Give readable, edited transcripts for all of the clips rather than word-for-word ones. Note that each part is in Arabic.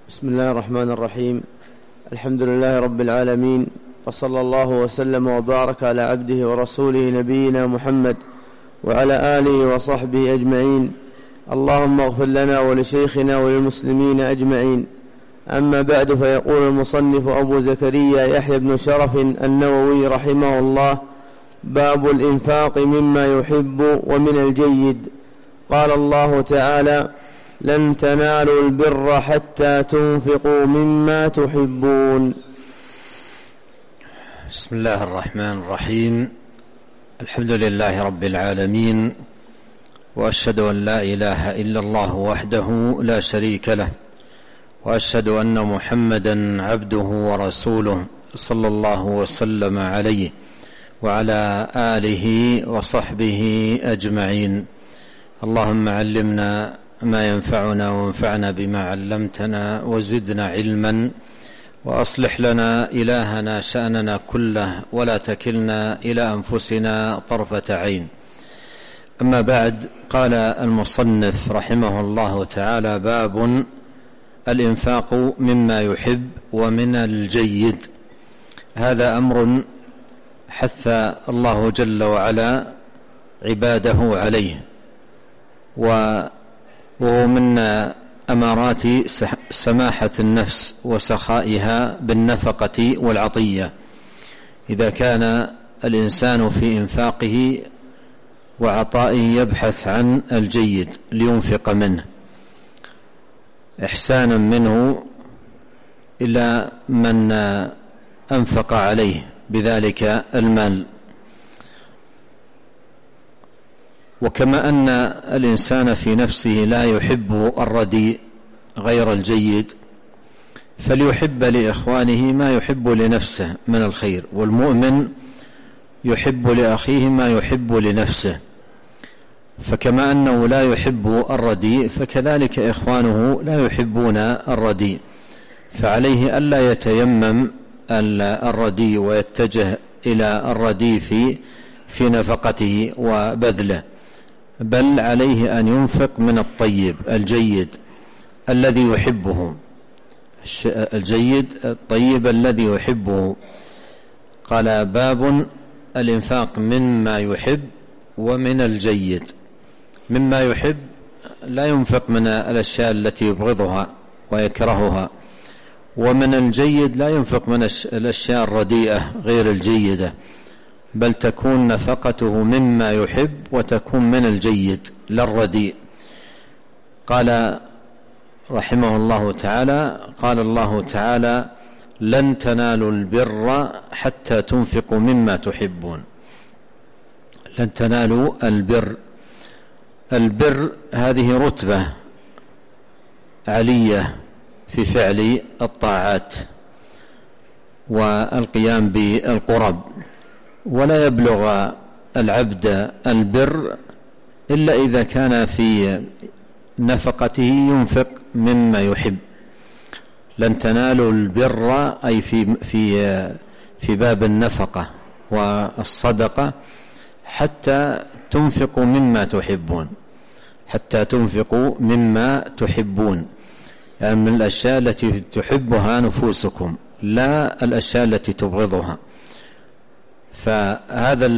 بسم الله الرحمن الرحيم. الحمد لله رب العالمين، وصلى الله وسلم وبارك على عبده ورسوله نبينا محمد وعلى آله وصحبه أجمعين. اللهم اغفر لنا ولشيخنا وللمسلمين أجمعين. أما بعد، فيقول المصنف أبو زكريا يحيى بن شرف النووي رحمه الله: باب الإنفاق مما يحب ومن الجيد. قال الله تعالى: لن تنالوا البر حتى تنفقوا مما تحبون. بسم الله الرحمن الرحيم. الحمد لله رب العالمين، وأشهد أن لا إله إلا الله وحده لا شريك له، وأشهد أن محمدا عبده ورسوله صلى الله وسلم عليه وعلى آله وصحبه أجمعين. اللهم علمنا ما ينفعنا وانفعنا بما علمتنا وزدنا علما، وأصلح لنا إلهنا شأننا كله، ولا تكلنا إلى أنفسنا طرفة عين. أما بعد، قال المصنف رحمه الله تعالى: باب الإنفاق مما يحب ومن الجيد. هذا أمر حث الله جل وعلا عباده عليه، وهو من أمارات سماحة النفس وسخائها بالنفقة والعطية. إذا كان الإنسان في إنفاقه وعطائه يبحث عن الجيد لينفق منه إحسانا منه إلى من أنفق عليه بذلك المال. وكما أن الإنسان في نفسه لا يحب الرديء غير الجيد، فليحب لإخوانه ما يحب لنفسه من الخير، والمؤمن يحب لأخيه ما يحب لنفسه. فكما أنه لا يحب الرديء، فكذلك إخوانه لا يحبون الرديء، فعليه ألا يتيمم الرديء ويتجه إلى الرديء في نفقته وبذله، بل عليه أن ينفق من الطيب الجيد الذي يحبه، الجيد الطيب الذي يحبه. قال: باب الإنفاق مما يحب ومن الجيد. مما يحب لا ينفق من الأشياء التي يبغضها ويكرهها، ومن الجيد لا ينفق من الأشياء الرديئة غير الجيدة، بل تكون نفقته مما يحب وتكون من الجيد لا الرديء. قال رحمه الله تعالى: قال الله تعالى: لن تنالوا البر حتى تنفقوا مما تحبون. لن تنالوا البر. البر هذه رتبة علية في فعل الطاعات والقيام بالقرب، ولا يبلغ العبد البر إلا إذا كان في نفقته ينفق مما يحب. لن تنالوا البر أي في باب النفقة والصدقة حتى تنفقوا مما تحبون، حتى تنفقوا مما تحبون، يعني من الأشياء التي تحبها نفوسكم، لا الأشياء التي تبغضها. فهذا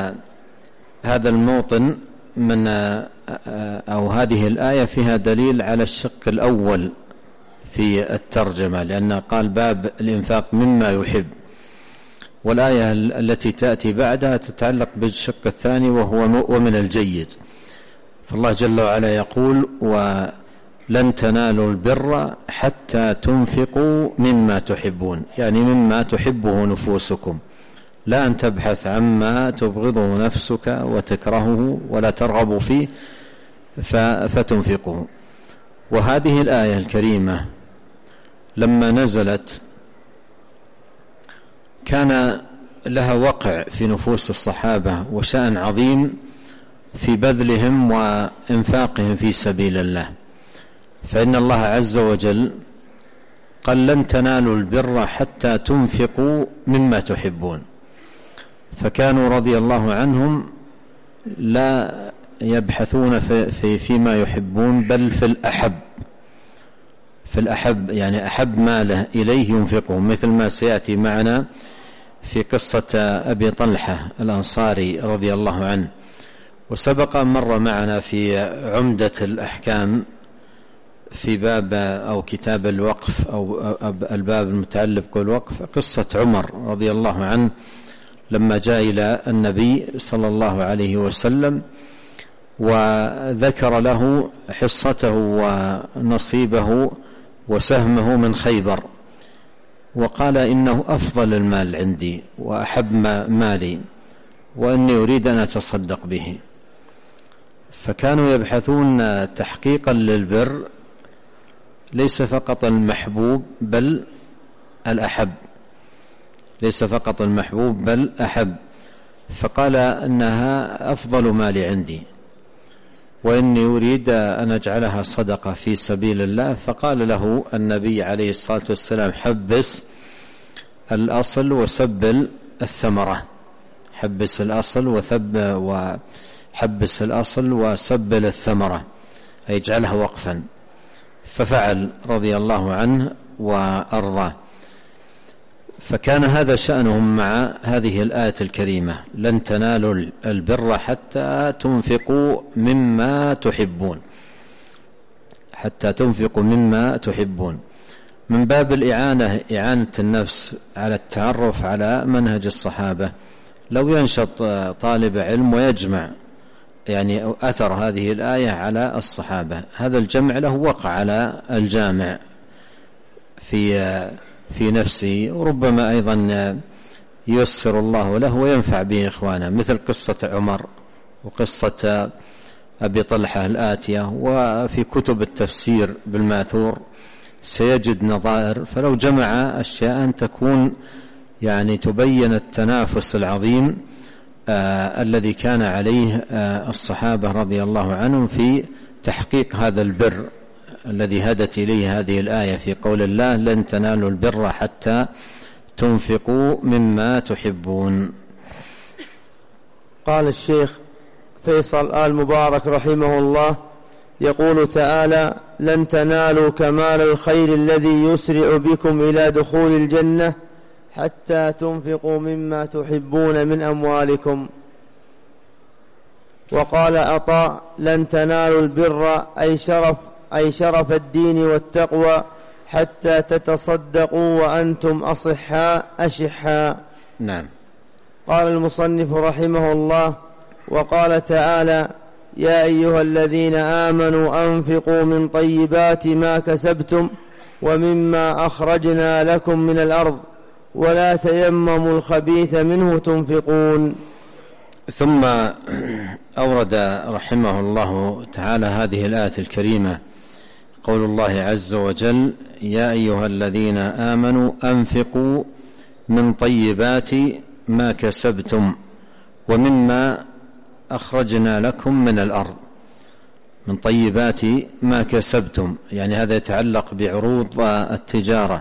الموطن من أو هذه الآية فيها دليل على الشق الأول في الترجمة، لأن قال: باب الإنفاق مما يحب، والآية التي تأتي بعدها تتعلق بالشق الثاني وهو ومن الجيد. فالله جل وعلا يقول: ولن تنالوا البر حتى تنفقوا مما تحبون، يعني مما تحبه نفوسكم، لا أن تبحث عما تبغضه نفسك وتكرهه ولا ترغب فيه فتنفقه. وهذه الآية الكريمة لما نزلت كان لها وقع في نفوس الصحابة وشأن عظيم في بذلهم وإنفاقهم في سبيل الله. فإن الله عز وجل قال: لن تنالوا البر حتى تنفقوا مما تحبون. فكانوا رضي الله عنهم لا يبحثون فيما يحبون، بل في الأحب، في الأحب، يعني أحب ماله إليه ينفقه، مثل ما سيأتي معنا في قصة أبي طلحة الأنصاري رضي الله عنه. وسبق مر معنا في عمدة الأحكام في باب أو كتاب الوقف أو الباب المتعلق بالوقف قصة عمر رضي الله عنه لما جاء إلى النبي صلى الله عليه وسلم وذكر له حصته ونصيبه وسهمه من خيبر، وقال إنه أفضل المال عندي وأحب مالي وإني أريد أن أتصدق به. فكانوا يبحثون تحقيقا للبر ليس فقط المحبوب بل الأحب، ليس فقط المحبوب بل أحب. فقال أنها أفضل مالي عندي وإني أريد أن أجعلها صدقة في سبيل الله. فقال له النبي عليه الصلاة والسلام حبس الأصل وسبل الثمرة، حبس الأصل وحبس الأصل وسبل الثمرة، أي اجعلها وقفا. ففعل رضي الله عنه وأرضاه. فكان هذا شأنهم مع هذه الآية الكريمة: لن تنالوا البر حتى تنفقوا مما تحبون، حتى تنفقوا مما تحبون، من باب الإعانة، إعانة النفس على التعرف على منهج الصحابة. لو ينشط طالب علم ويجمع يعني أثر هذه الآية على الصحابة، هذا الجمع له وقع على الجامع في نفسه، وربما أيضا ييسر الله له وينفع به إخوانه، مثل قصة عمر وقصة أبي طلحة الآتية. وفي كتب التفسير بالماثور سيجد نظائر، فلو جمع أشياء أن تكون يعني تبين التنافس العظيم الذي كان عليه الصحابة رضي الله عنهم في تحقيق هذا البر الذي هدت إليه هذه الآية في قول الله: لن تنالوا البر حتى تنفقوا مما تحبون. قال الشيخ فيصل آل مبارك رحمه الله يقول تعالى: لن تنالوا كمال الخير الذي يسرع بكم إلى دخول الجنة حتى تنفقوا مما تحبون من أموالكم. وقال عطاء: لن تنالوا البر أي شرف الدين والتقوى حتى تتصدقوا وأنتم أصحاء أشحاء. نعم. قال المصنف رحمه الله: وقال تعالى: يا أيها الذين آمنوا أنفقوا من طيبات ما كسبتم ومما أخرجنا لكم من الأرض ولا تيمموا الخبيث منه تنفقون. ثم أورد رحمه الله تعالى هذه الآية الكريمة، قول الله عز وجل: يا أيها الذين آمنوا أنفقوا من طيبات ما كسبتم ومما أخرجنا لكم من الأرض. من طيبات ما كسبتم، يعني هذا يتعلق بعروض التجارة.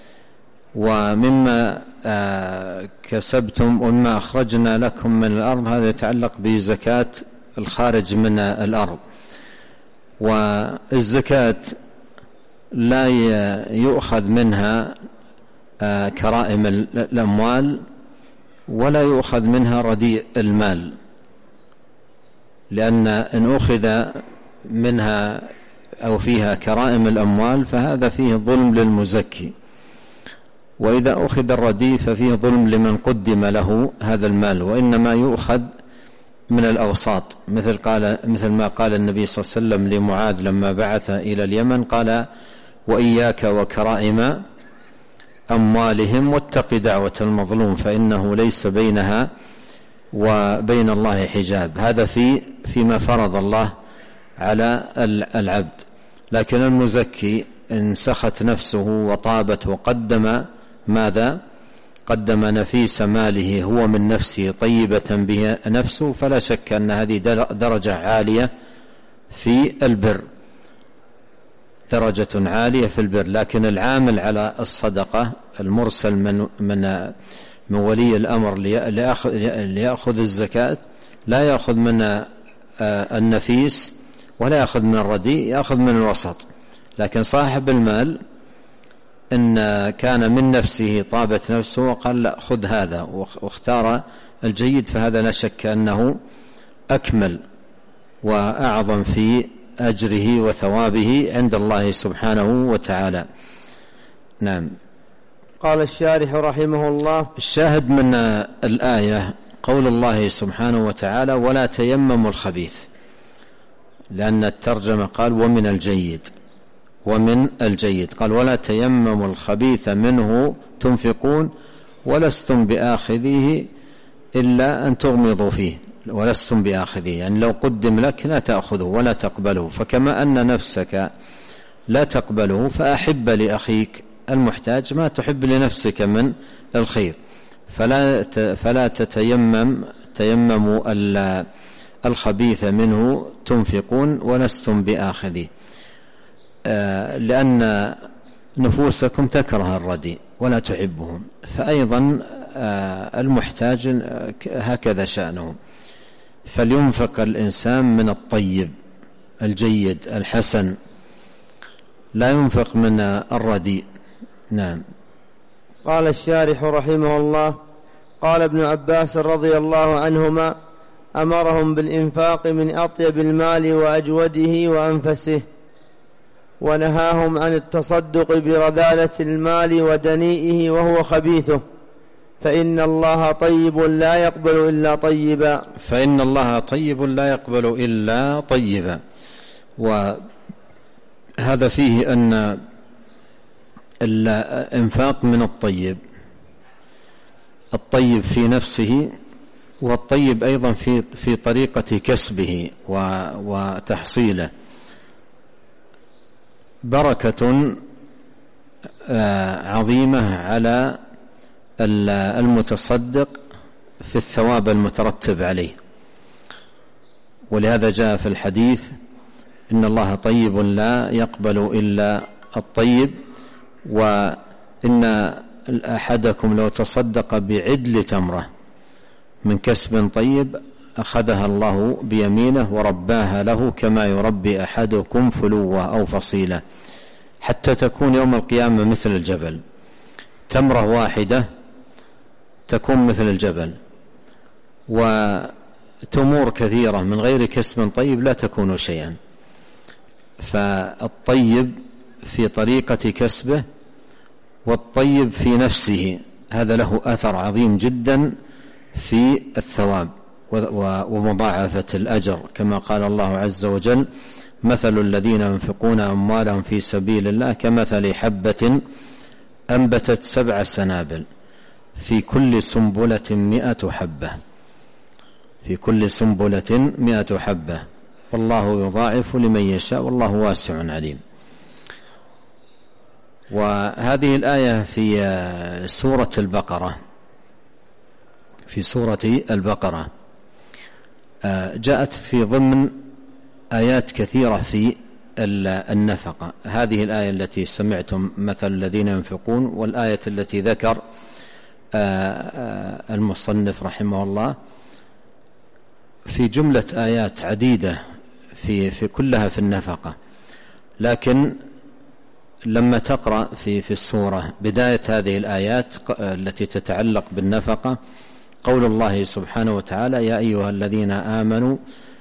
ومما كسبتم ومما أخرجنا لكم من الأرض، هذا يتعلق بزكاة الخارج من الأرض. والزكاة لا يؤخذ منها كرائم الأموال ولا يؤخذ منها رديء المال، لأن إن أخذ منها أو فيها كرائم الأموال فهذا فيه ظلم للمزكي، وإذا أخذ الرديء ففيه ظلم لمن قدم له هذا المال. وإنما يؤخذ من الأوساط، مثل ما قال النبي صلى الله عليه وسلم لمعاذ لما بعث إلى اليمن، قال: وإياك وكرائم أموالهم واتق دعوة المظلوم فإنه ليس بينها وبين الله حجاب. هذا فيما فرض الله على العبد. لكن المزكي إن سخت نفسه وطابت وقدم ماذا؟ قدم نفيس ماله هو من نفسه طيبة به نفسه، فلا شك أن هذه درجة عالية في البر، درجة عالية في البر. لكن العامل على الصدقة المرسل من ولي الأمر ليأخذ الزكاة لا يأخذ من النفيس ولا يأخذ من الرديء، يأخذ من الوسط، لكن صاحب المال إن كان من نفسه طابت نفسه وقال لا خذ هذا واختار الجيد، فهذا لا شك أنه أكمل وأعظم في أجره وثوابه عند الله سبحانه وتعالى. نعم. قال الشارح رحمه الله: الشاهد من الآية قول الله سبحانه وتعالى: ولا تيمموا الخبيث، لأن الترجمة قال ومن الجيد، ومن الجيد قال ولا تيمموا الخبيث منه تنفقون ولستم بآخذيه إلا أن تغمضوا فيه. ولستم بآخذيه يعني لو قدم لك لا تأخذه ولا تقبله، فكما أن نفسك لا تقبله فأحب لأخيك المحتاج ما تحب لنفسك من الخير، فلا تيمموا الخبيث منه تنفقون ولستم بآخذيه، لأن نفوسكم تكره الرديء ولا تحبهم، فأيضا المحتاج هكذا شأنه، فلينفق الإنسان من الطيب الجيد الحسن، لا ينفق من الرديء. نعم. قال الشارح رحمه الله: قال ابن عباس رضي الله عنهما: أمرهم بالإنفاق من أطيب المال وأجوده وأنفسه، ونهاهم عن التصدق برذالة المال ودنيئه وهو خبيثه، فإن الله طيب لا يقبل إلا طيبا. فإن الله طيب لا يقبل إلا طيبا. وهذا فيه أن الإنفاق من الطيب في نفسه، والطيب أيضا في طريقة كسبه وتحصيله، بركة عظيمة على المتصدق في الثواب المترتب عليه. ولهذا جاء في الحديث: إن الله طيب لا يقبل إلا الطيب، وإن أحدكم لو تصدق بعدل تمرة من كسب طيب أخذها الله بيمينه ورباها له كما يربي أحدكم فلوة أو فصيلة، حتى تكون يوم القيامة مثل الجبل. تمرة واحدة تكون مثل الجبل، وتمور كثيرة من غير كسب طيب لا تكون شيئا. فالطيب في طريقة كسبه والطيب في نفسه هذا له أثر عظيم جدا في الثواب ومضاعفة الأجر، كما قال الله عز وجل: مثل الذين ينفقون أموالهم في سبيل الله كمثل حبة أنبتت 7 سنابل في كل سنبلة 100 حبة، في كل سنبلة 100 حبة، والله يضاعف لمن يشاء والله واسع عليم. وهذه الآية في سورة البقرة جاءت في ضمن آيات كثيرة في النفقة. هذه الآية التي سمعتم مثل الذين ينفقون، والآية التي ذكر المصنف رحمه الله في جملة آيات عديدة في كلها في النفقة. لكن لما تقرأ في السورة بداية هذه الآيات التي تتعلق بالنفقة قول الله سبحانه وتعالى: يا أيها الذين آمنوا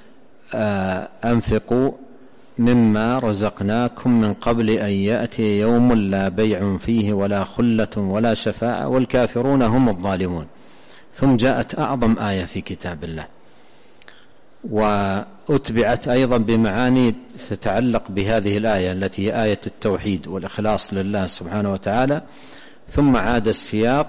أنفقوا مما رزقناكم من قبل أن يأتي يوم لا بيع فيه ولا خلة ولا شفاعة والكافرون هم الظالمون. ثم جاءت أعظم آية في كتاب الله، وأتبعت أيضا بمعاني تتعلق بهذه الآية التي هي آية التوحيد والإخلاص لله سبحانه وتعالى، ثم عاد السياق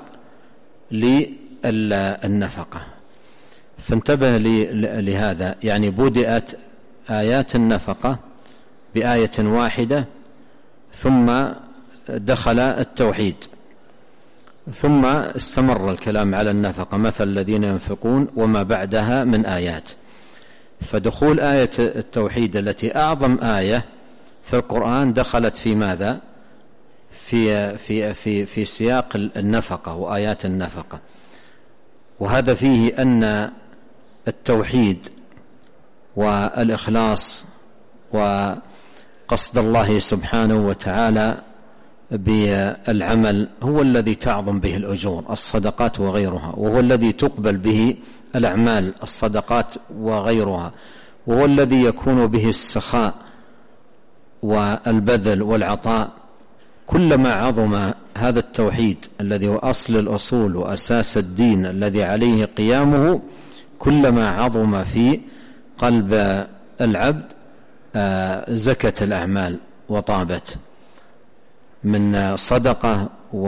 للنفقة. فانتبه لهذا، يعني بدأت آيات النفقة بآية واحدة، ثم دخل التوحيد، ثم استمر الكلام على النفقة مثل الذين ينفقون وما بعدها من آيات. فدخول آية التوحيد التي أعظم آية في القرآن دخلت في ماذا؟ في سياق النفقة وآيات النفقة. وهذا فيه أن التوحيد والإخلاص وقول قصد الله سبحانه وتعالى بالعمل هو الذي تعظم به الأجور الصدقات وغيرها، وهو الذي تقبل به الأعمال الصدقات وغيرها، وهو الذي يكون به السخاء والبذل والعطاء. كلما عظم هذا التوحيد الذي هو أصل الأصول وأساس الدين الذي عليه قيامه، كلما عظم في قلب العبد زكت الأعمال وطابت من صدقة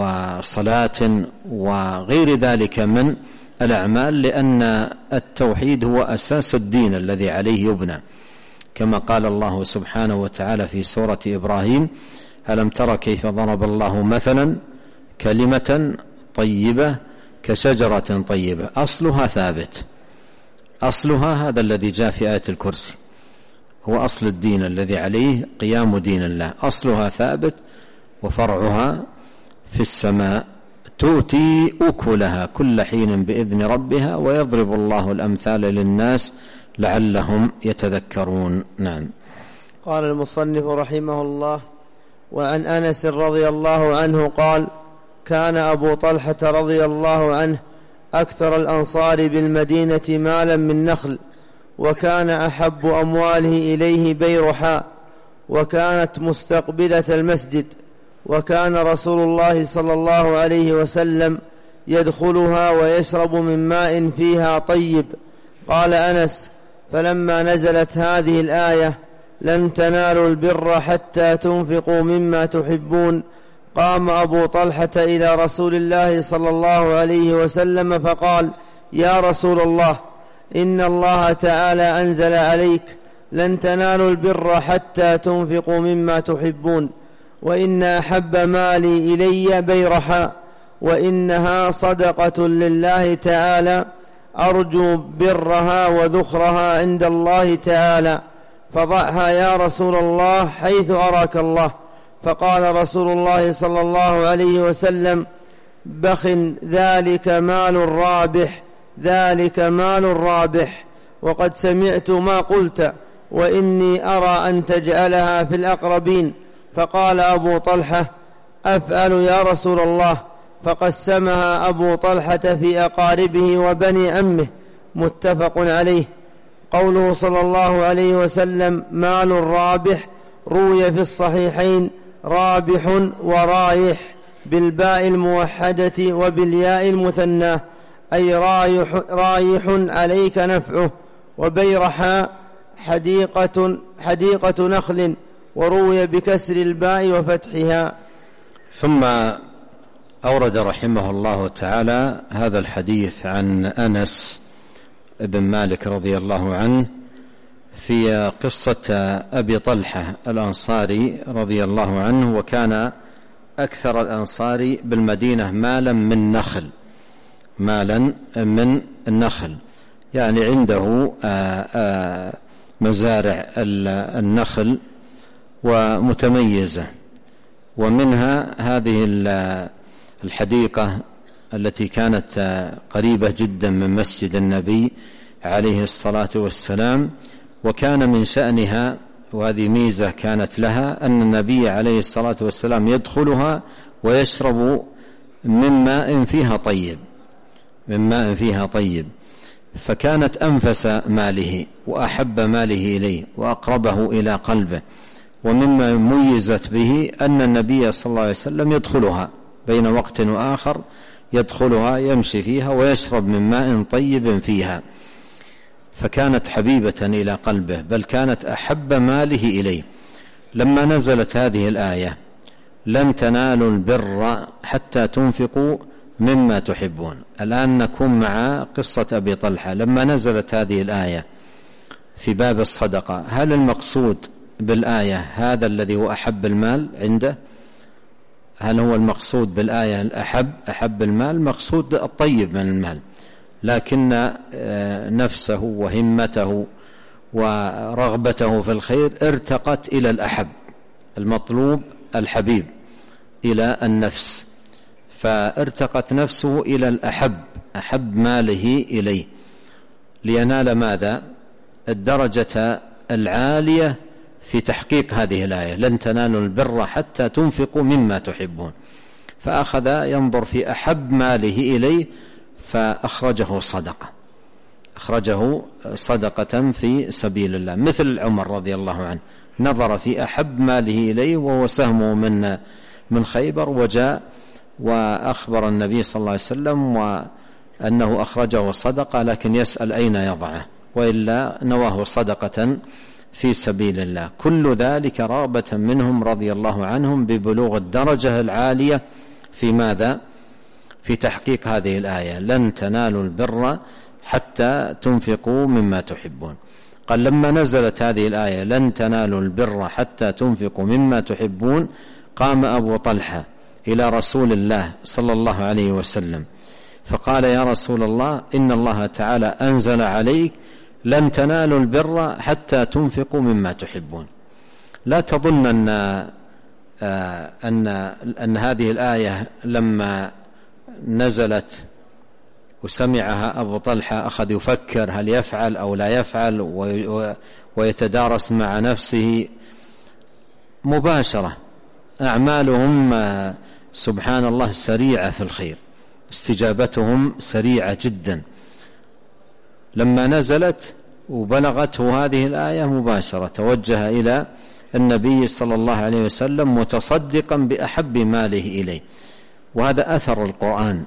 وصلاة وغير ذلك من الأعمال، لأن التوحيد هو أساس الدين الذي عليه يبنى، كما قال الله سبحانه وتعالى في سورة إبراهيم: ألم تر كيف ضرب الله مثلا كلمة طيبة كشجرة طيبة أصلها ثابت. أصلها هذا الذي جاء في آية الكرسي، هو أصل الدين الذي عليه قيام دين الله، أصلها ثابت وفرعها في السماء، تؤتي أكلها كل حين بإذن ربها ويضرب الله الأمثال للناس لعلهم يتذكرون. نعم. قال المصنف رحمه الله: وعن أنس رضي الله عنه قال: كان أبو طلحة رضي الله عنه أكثر الأنصار بالمدينة مالا من نخل، وكان أحب أمواله إليه بيرحاء، وكانت مستقبلة المسجد، وكان رسول الله صلى الله عليه وسلم يدخلها ويشرب من ماء فيها طيب. قال أنس: فلما نزلت هذه الآية: لن تنالوا البر حتى تنفقوا مما تحبون، قام أبو طلحة إلى رسول الله صلى الله عليه وسلم فقال: يا رسول الله، إن الله تعالى أنزل عليك: لن تنالوا البر حتى تنفقوا مما تحبون، وإن أحب مالي إلي بيرحاء، وإنها صدقة لله تعالى، أرجو برها وذخرها عند الله تعالى، فضعها يا رسول الله حيث أراك الله. فقال رسول الله صلى الله عليه وسلم: بخ، ذلك مال رابح، ذلك مال رابح، وقد سمعت ما قلت، وإني أرى أن تجعلها في الأقربين. فقال أبو طلحة: أفعل يا رسول الله. فقسمها أبو طلحة في أقاربه وبني عمه. متفق عليه. قوله صلى الله عليه وسلم مال رابح روي في الصحيحين رابح ورايح بالباء الموحدة وبالياء المثناه، أي رايح عليك نفعه. وبيرحاء حديقة نخل، وروي بكسر الباء وفتحها. ثم أورد رحمه الله تعالى هذا الحديث عن أنس بن مالك رضي الله عنه في قصة أبي طلحة الأنصاري رضي الله عنه، وكان أكثر الأنصار بالمدينة مالا من النخل، يعني عنده مزارع النخل ومتميزة، ومنها هذه الحديقة التي كانت قريبة جدا من مسجد النبي عليه الصلاة والسلام. وكان من شأنها، وهذه ميزة كانت لها، أن النبي عليه الصلاة والسلام يدخلها ويشرب من ماء فيها طيب، فكانت أنفس ماله وأحب ماله إليه وأقربه إلى قلبه. ومما ميزت به أن النبي صلى الله عليه وسلم يدخلها بين وقت وآخر، يدخلها يمشي فيها ويشرب من ماء طيب فيها، فكانت حبيبة إلى قلبه، بل كانت أحب ماله إليه. لما نزلت هذه الآية: لن تنالوا البر حتى تنفقوا مما تحبون، الآن نكون مع قصة أبي طلحة. لما نزلت هذه الآية في باب الصدقة، هل المقصود بالآية هذا الذي هو أحب المال عنده؟ هل هو المقصود بالآية أحب المال؟ مقصود الطيب من المال، لكن نفسه وهمته ورغبته في الخير ارتقت إلى الأحب، المطلوب الحبيب إلى النفس، فارتقت نفسه إلى الأحب، أحب ماله إليه، لينال ماذا؟ الدرجة العالية في تحقيق هذه الآية: لن تنالوا البر حتى تنفقوا مما تحبون. فأخذ ينظر في أحب ماله إليه فأخرجه صدقة، أخرجه صدقة في سبيل الله، مثل عمر رضي الله عنه نظر في أحب ماله إليه وهو سهمه من خيبر، وجاء وأخبر النبي صلى الله عليه وسلم وأنه أخرجه صدقة، لكن يسأل أين يضعه، وإلا نواه صدقة في سبيل الله. كل ذلك رغبة منهم رضي الله عنهم ببلوغ الدرجة العالية في ماذا؟ في تحقيق هذه الآية: لن تنالوا البر حتى تنفقوا مما تحبون. قال: لما نزلت هذه الآية لن تنالوا البر حتى تنفقوا مما تحبون، قام أبو طلحة إلى رسول الله صلى الله عليه وسلم فقال: يا رسول الله، إن الله تعالى أنزل عليك لن تنالوا البر حتى تنفقوا مما تحبون. لا تظن أن هذه الآية لما نزلت وسمعها أبو طلحة أخذ يفكر هل يفعل أو لا يفعل ويتدارس مع نفسه. مباشرة أعمالهم سبحان الله سريعة في الخير، استجابتهم سريعة جدا. لما نزلت وبلغته هذه الآية مباشرة توجه إلى النبي صلى الله عليه وسلم متصدقا بأحب ماله إليه. وهذا أثر القرآن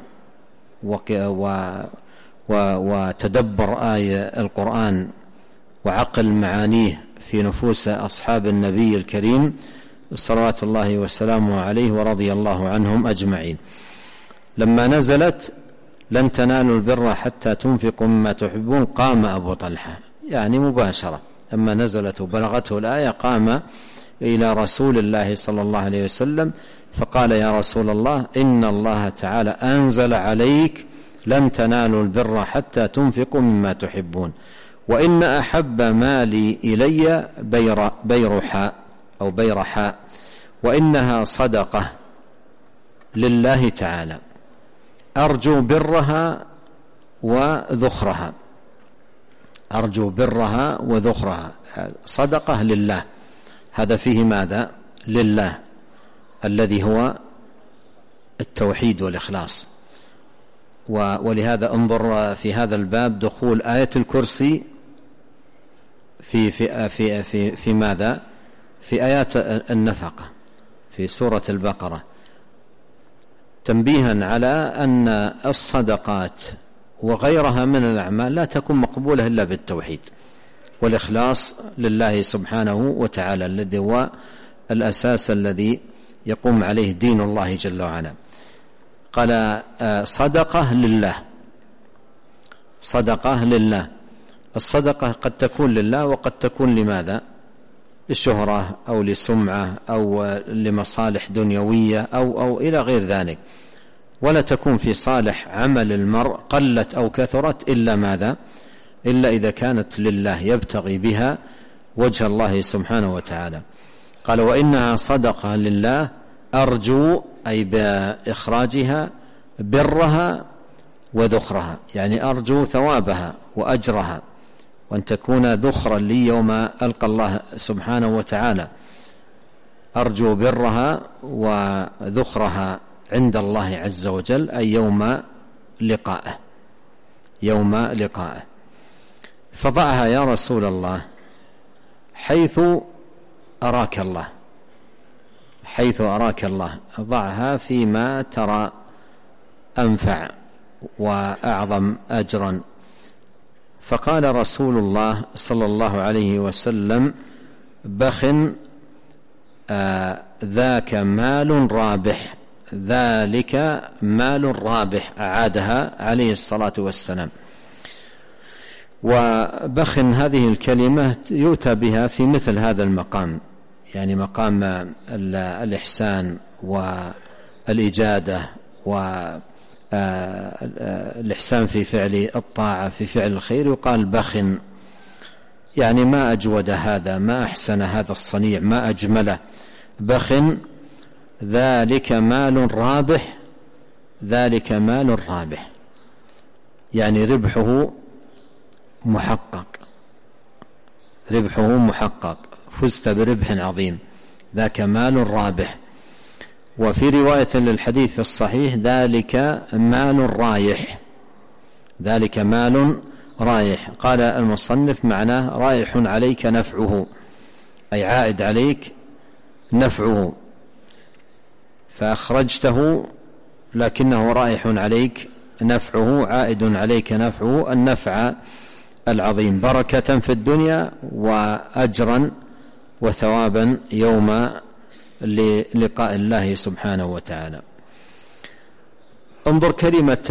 وتدبر آية القرآن وعقل معانيه في نفوس أصحاب النبي الكريم صلوات الله وسلامه عليه ورضي الله عنهم أجمعين. لما نزلت لن تنالوا البر حتى تنفقوا مما تحبون قام أبو طلحة، يعني مباشرة لما نزلت وبلغته الآية قام إلى رسول الله صلى الله عليه وسلم فقال: يا رسول الله، إن الله تعالى أنزل عليك لن تنالوا البر حتى تنفقوا مما تحبون، وإن أحب مالي إلي بيرحاء أو بيرحاء، وإنها صدقة لله تعالى أرجو برها وذخرها. أرجو برها وذخرها، صدقة لله، هذا فيه ماذا؟ لله الذي هو التوحيد والإخلاص. ولهذا انظر في هذا الباب دخول آية الكرسي في ماذا؟ في آيات النفقة في سورة البقرة، تنبيها على أن الصدقات وغيرها من الأعمال لا تكون مقبولة إلا بالتوحيد والإخلاص لله سبحانه وتعالى، الذي هو الأساس الذي يقوم عليه دين الله جل وعلا. قال: صدقة لله، صدقة لله. الصدقة قد تكون لله وقد تكون لماذا؟ للشهرة أو لسمعة أو لمصالح دنيوية أو إلى غير ذلك، ولا تكون في صالح عمل المرء قلت أو كثرت إلا ماذا؟ إلا إذا كانت لله يبتغي بها وجه الله سبحانه وتعالى. قال: وإنها صدقة لله أرجو، أي بإخراجها، برها وذخرها، يعني أرجو ثوابها وأجرها، وأن تكون ذخرا لي يوم ألقى الله سبحانه وتعالى. أرجو برها وذخرها عند الله عز وجل، أي يوم لقائه، يوم لقائه. فضعها يا رسول الله حيث أراك الله، حيث أراك الله، ضعها فيما ترى أنفع وأعظم أجرا. فقال رسول الله صلى الله عليه وسلم: بخ ذاك مال رابح، ذلك مال رابح، أعادها عليه الصلاة والسلام. وبخ هذه الكلمة يؤتى بها في مثل هذا المقام، يعني مقام الإحسان والإجادة والإحسان في فعل الطاعة، في فعل الخير، يقال بخ، يعني ما أجود هذا، ما أحسن هذا الصنيع، ما أجمله. بخ ذلك مال رابح، ذلك مال رابح، يعني ربحه محقق، ربحه محقق، فزت بربح عظيم، ذاك مال رابح. وفي رواية للحديث في الصحيح ذلك مال رايح، ذلك مال رايح. قال المصنف معناه رايح عليك نفعه، أي عائد عليك نفعه، فأخرجته لكنه رايح عليك نفعه، عائد عليك نفعه، النفع العظيم، بركة في الدنيا وأجرا وثوابا يوم للقاء الله سبحانه وتعالى. انظر كلمة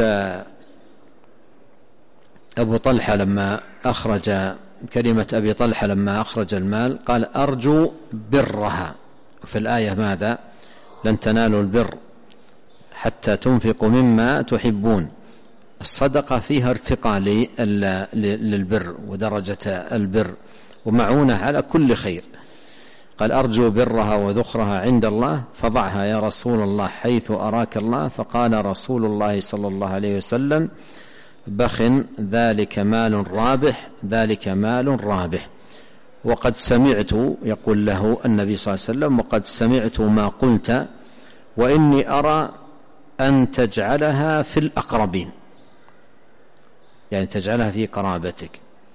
أبو طلحة لما أخرج، كلمة أبي طلحة لما أخرج المال قال أرجو برها. في الآية ماذا؟ لن تنالوا البر حتى تنفقوا مما تحبون. الصدقة فيها ارتقاء للبر ودرجة البر ومعونة على كل خير. قال أرجو برها وذخرها عند الله فضعها يا رسول الله حيث أراك الله. فقال رسول الله صلى الله عليه وسلم بخ ذلك مال رابح، ذلك مال رابح. وقد سمعت، يقول له النبي صلى الله عليه وسلم، وقد سمعت ما قلت وإني أرى أن تجعلها في الأقربين، يعني تجعلها في قرابتك.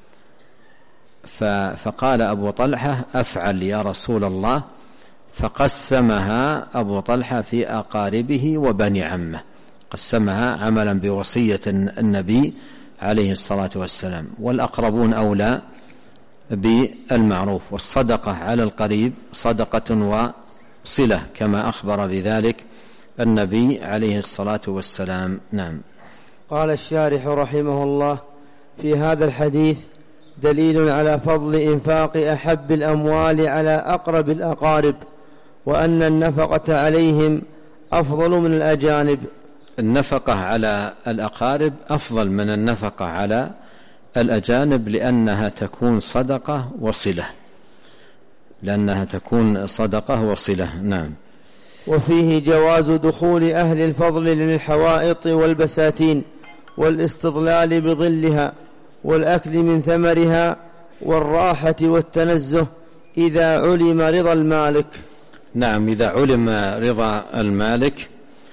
فقال أبو طلحة أفعل يا رسول الله. فقسمها أبو طلحة في أقاربه وبني عمه، قسمها عملا بوصية النبي عليه الصلاة والسلام. والأقربون أولى بالمعروف، والصدقة على القريب صدقة وصلة كما أخبر بذلك النبي عليه الصلاة والسلام. نعم. قال الشارح رحمه الله في هذا الحديث دليل على فضل إنفاق أحب الأموال على أقرب الأقارب، وأن النفقة عليهم أفضل من الأجانب. النفقة على الأقارب أفضل من النفقة على الأجانب، لأنها تكون صدقة وصلة، لأنها تكون صدقة وصلة. نعم. وفيه جواز دخول أهل الفضل للحوائط والبساتين والاستظلال بظلها والأكل من ثمرها والراحة والتنزه إذا علم رضا المالك. نعم، إذا علم رضا المالك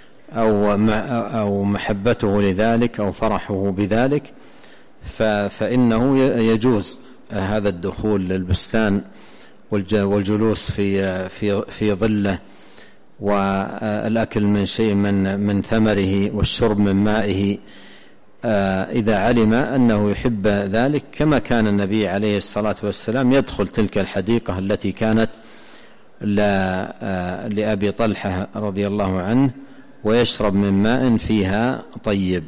أو محبته لذلك أو فرحه بذلك فإنه يجوز هذا الدخول للبستان والجلوس في ظله والأكل من شيء من ثمره والشرب من مائه، إذا علم أنه يحب ذلك، كما كان النبي عليه الصلاة والسلام يدخل تلك الحديقة التي كانت لأبي طلحة رضي الله عنه ويشرب من ماء فيها طيب.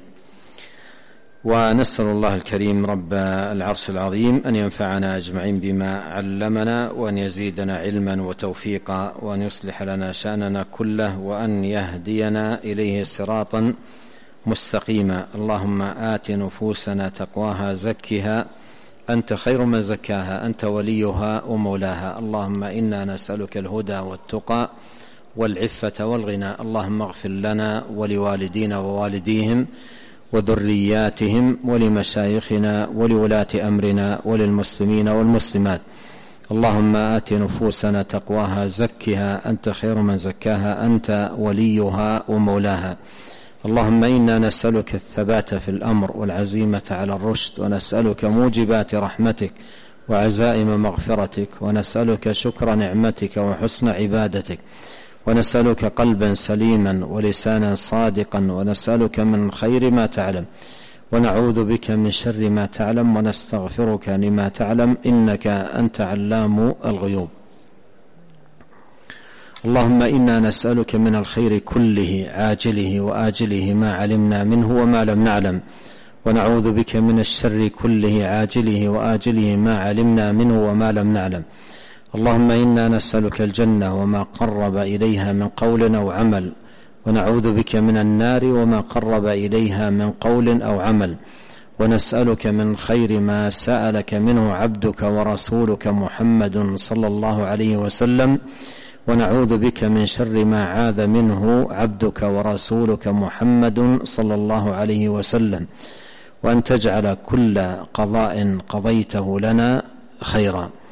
ونسأل الله الكريم رب العرش العظيم أن ينفعنا أجمعين بما علمنا، وأن يزيدنا علما وتوفيقا، وأن يصلح لنا شأننا كله، وأن يهدينا إليه صراطا مستقيما. اللهم آت نفوسنا تقواها زكها أنت خير من زكاها، أنت وليها ومولاها. اللهم إنا نسألك الهدى والتقى والعفة والغنى. اللهم اغفر لنا ولوالدينا ووالديهم وذرياتهم ولمشايخنا ولولاة أمرنا وللمسلمين والمسلمات. اللهم آت نفوسنا تقواها زكها أنت خير من زكاها، أنت وليها ومولاها. اللهم إنا نسألك الثبات في الأمر والعزيمة على الرشد، ونسألك موجبات رحمتك وعزائم مغفرتك، ونسألك شكر نعمتك وحسن عبادتك، ونسألك قلبا سليما ولسانا صادقا، ونسألك من خير ما تعلم، ونعوذ بك من شر ما تعلم، ونستغفرك لما تعلم، إنك أنت علام الغيوب. اللهم إنا نسألك من الخير كله عاجله وآجله ما علمنا منه وما لم نعلم، ونعوذ بك من الشر كله عاجله وآجله ما علمنا منه وما لم نعلم. اللهم إنا نسألك الجنة وما قرب إليها من قول أو عمل، ونعوذ بك من النار وما قرب إليها من قول أو عمل، ونسألك من خير ما سألك منه عبدك ورسولك محمد صلى الله عليه وسلم، ونعوذ بك من شر ما عاذ منه عبدك ورسولك محمد صلى الله عليه وسلم، وأن تجعل كل قضاء قضيته لنا خيرا.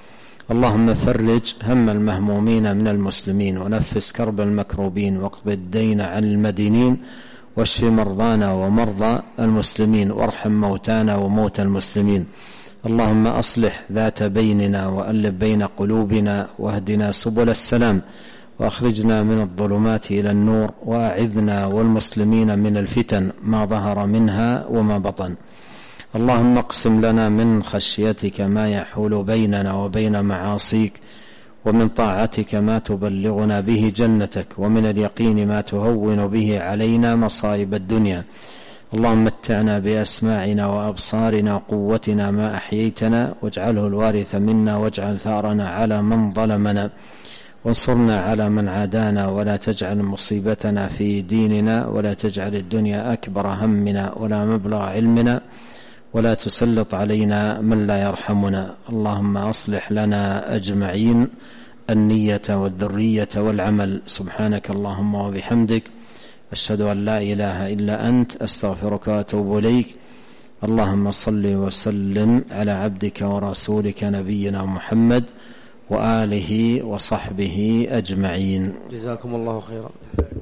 اللهم فرج هم المهمومين من المسلمين، ونفس كرب المكروبين، واقض الدين عن المدينين، واشف مرضانا ومرضى المسلمين، وارحم موتانا وموتى المسلمين. اللهم أصلح ذات بيننا، وألف بين قلوبنا، واهدنا سبل السلام، وأخرجنا من الظلمات إلى النور، وأعذنا والمسلمين من الفتن ما ظهر منها وما بطن. اللهم اقسم لنا من خشيتك ما يحول بيننا وبين معاصيك، ومن طاعتك ما تبلغنا به جنتك، ومن اليقين ما تهون به علينا مصائب الدنيا. اللهم متعنا بأسماعنا وأبصارنا وقوتنا ما أحييتنا، واجعله الوارث منا، واجعل ثارنا على من ظلمنا، وانصرنا على من عادانا، ولا تجعل مصيبتنا في ديننا، ولا تجعل الدنيا أكبر همنا ولا مبلغ علمنا، ولا تسلط علينا من لا يرحمنا. اللهم أصلح لنا أجمعين النية والذرية والعمل. سبحانك اللهم وبحمدك، أشهد أن لا إله إلا أنت، أستغفرك وأتوب إليك. اللهم صل وسلم على عبدك ورسولك نبينا محمد وآله وصحبه أجمعين. جزاكم الله خيرا.